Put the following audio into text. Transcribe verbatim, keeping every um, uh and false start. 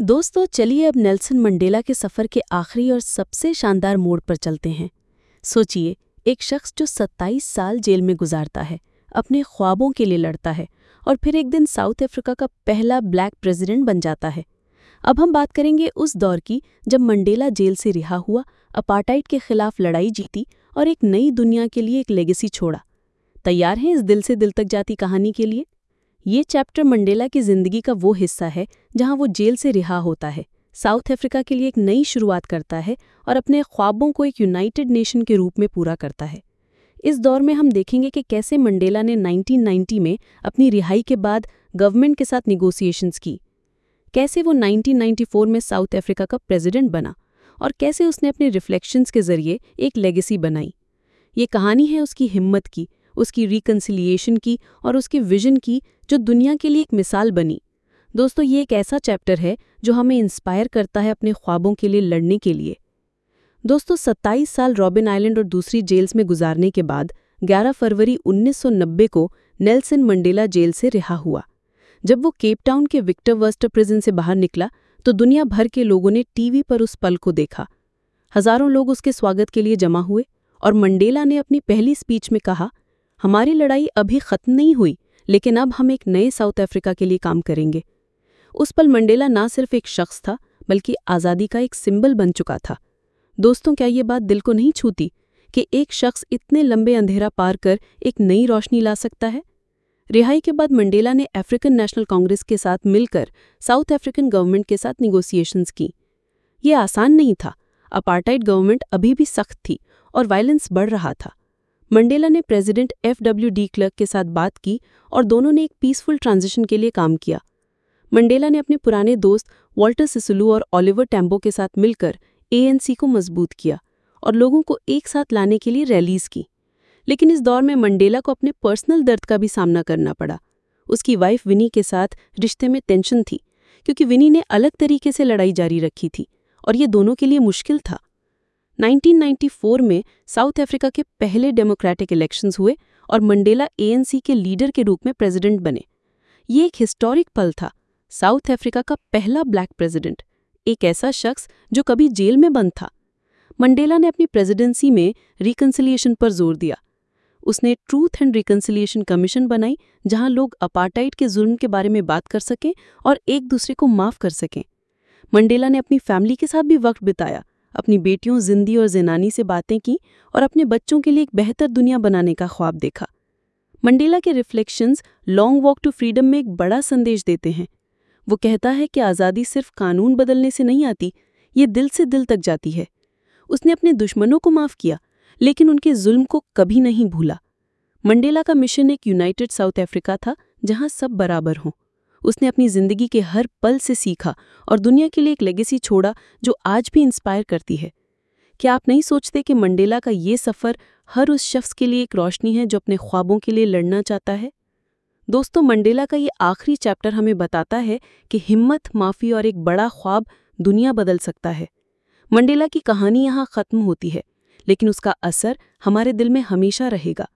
दोस्तों चलिए अब नेल्सन मंडेला के सफ़र के आखिरी और सबसे शानदार मोड़ पर चलते हैं। सोचिए, एक शख्स जो सत्ताईस साल जेल में गुजारता है, अपने ख्वाबों के लिए लड़ता है और फिर एक दिन साउथ अफ्रीका का पहला ब्लैक प्रेसिडेंट बन जाता है। अब हम बात करेंगे उस दौर की जब मंडेला जेल से रिहा हुआ, अपार्टाइड के खिलाफ लड़ाई जीती और एक नई दुनिया के लिए एक लेगेसी छोड़ा। तैयार हैं इस दिल से दिल तक जाती कहानी के लिए? ये चैप्टर मंडेला की ज़िंदगी का वो हिस्सा है जहां वो जेल से रिहा होता है, साउथ अफ्रीका के लिए एक नई शुरुआत करता है और अपने ख्वाबों को एक यूनाइटेड नेशन के रूप में पूरा करता है। इस दौर में हम देखेंगे कि कैसे मंडेला ने नाइनटीन नाइंटी में अपनी रिहाई के बाद गवर्नमेंट के साथ निगोसिएशंस की, कैसे वो नाइनटीन नाइंटी फोर में साउथ अफ्रीका का प्रेसिडेंट बना और कैसे उसने अपने रिफ्लेक्शंस के जरिए एक लेगेसी बनाई। ये कहानी है उसकी हिम्मत की, उसकी रिकन्सिलिएशन की और उसके विजन की, जो दुनिया के लिए एक मिसाल बनी। दोस्तों, ये एक ऐसा चैप्टर है जो हमें इंस्पायर करता है अपने ख्वाबों के लिए लड़ने के लिए। दोस्तों, सत्ताईस साल रॉबिन आइलैंड और दूसरी जेल्स में गुजारने के बाद ग्यारह फरवरी उन्नीस सौ नब्बे को नेल्सन मंडेला जेल से रिहा हुआ। जब वो केप टाउन के विक्टर वर्स्टर प्रिजन से बाहर निकला तो दुनिया भर के लोगों ने टीवी पर उस पल को देखा। हजारों लोग उसके स्वागत के लिए जमा हुए और मंडेला ने अपनी पहली स्पीच में कहा, हमारी लड़ाई अभी खत्म नहीं हुई, लेकिन अब हम एक नए साउथ अफ्रीका के लिए काम करेंगे। उस पल मंडेला ना सिर्फ एक शख्स था, बल्कि आज़ादी का एक सिंबल बन चुका था। दोस्तों, क्या ये बात दिल को नहीं छूती कि एक शख्स इतने लंबे अंधेरा पार कर एक नई रोशनी ला सकता है? रिहाई के बाद मंडेला ने अफ्रीकन नेशनल कांग्रेस के साथ मिलकर साउथ अफ्रीकन गवर्नमेंट के साथ निगोसिएशंस की। ये आसान नहीं था। अपार्टाइड गवर्नमेंट अभी भी सख्त थी और वायलेंस बढ़ रहा था। मंडेला ने president F W de Klerk के साथ बात की और दोनों ने एक पीसफुल ट्रांजिशन के लिए काम किया। मंडेला ने अपने पुराने दोस्त वाल्टर सिसुलू और ओलिवर टैम्बो के साथ मिलकर ए एन सी को मजबूत किया और लोगों को एक साथ लाने के लिए रैलीज की। लेकिन इस दौर में मंडेला को अपने पर्सनल दर्द का भी सामना करना पड़ा। उसकी वाइफ विनी के साथ रिश्ते में टेंशन थी, क्योंकि विनी ने अलग तरीके से लड़ाई जारी रखी थी और ये दोनों के लिए मुश्किल था। नाइनटीन नाइंटी फोर में साउथ अफ्रीका के पहले डेमोक्रेटिक इलेक्शंस हुए और मंडेला ए एन सी के लीडर के रूप में प्रेसिडेंट बने। ये एक हिस्टोरिक पल था। साउथ अफ्रीका का पहला ब्लैक प्रेसिडेंट, एक ऐसा शख्स जो कभी जेल में बंद था। मंडेला ने अपनी प्रेसिडेंसी में रिकन्सिलिएशन पर जोर दिया। उसने ट्रूथ एंड रिकन्सिलिएशन कमीशन बनाई, जहां लोग अपार्टाइड के जुल्म के बारे में बात कर सकें और एक दूसरे को माफ कर सकें। मंडेला ने अपनी फैमिली के साथ भी वक्त बिताया, अपनी बेटियों जिंदी और ज़ेनानी से बातें की और अपने बच्चों के लिए एक बेहतर दुनिया बनाने का ख्वाब देखा। मंडेला के reflections long walk to freedom में एक बड़ा संदेश देते हैं। वो कहता है कि आज़ादी सिर्फ कानून बदलने से नहीं आती, ये दिल से दिल तक जाती है। उसने अपने दुश्मनों को माफ़ किया, लेकिन उनके जुल्म को कभी नहीं भूला। मंडेला का मिशन एक यूनाइटेड साउथ अफ्रीका था, जहां सब बराबर हों। उसने अपनी ज़िंदगी के हर पल से सीखा और दुनिया के लिए एक लेगेसी छोड़ा जो आज भी इंस्पायर करती है। क्या आप नहीं सोचते कि मंडेला का ये सफ़र हर उस शख्स के लिए एक रोशनी है जो अपने ख्वाबों के लिए लड़ना चाहता है? दोस्तों, मंडेला का ये आखिरी चैप्टर हमें बताता है कि हिम्मत, माफ़ी और एक बड़ा ख्वाब दुनिया बदल सकता है। मंडेला की कहानी यहाँ ख़त्म होती है, लेकिन उसका असर हमारे दिल में हमेशा रहेगा।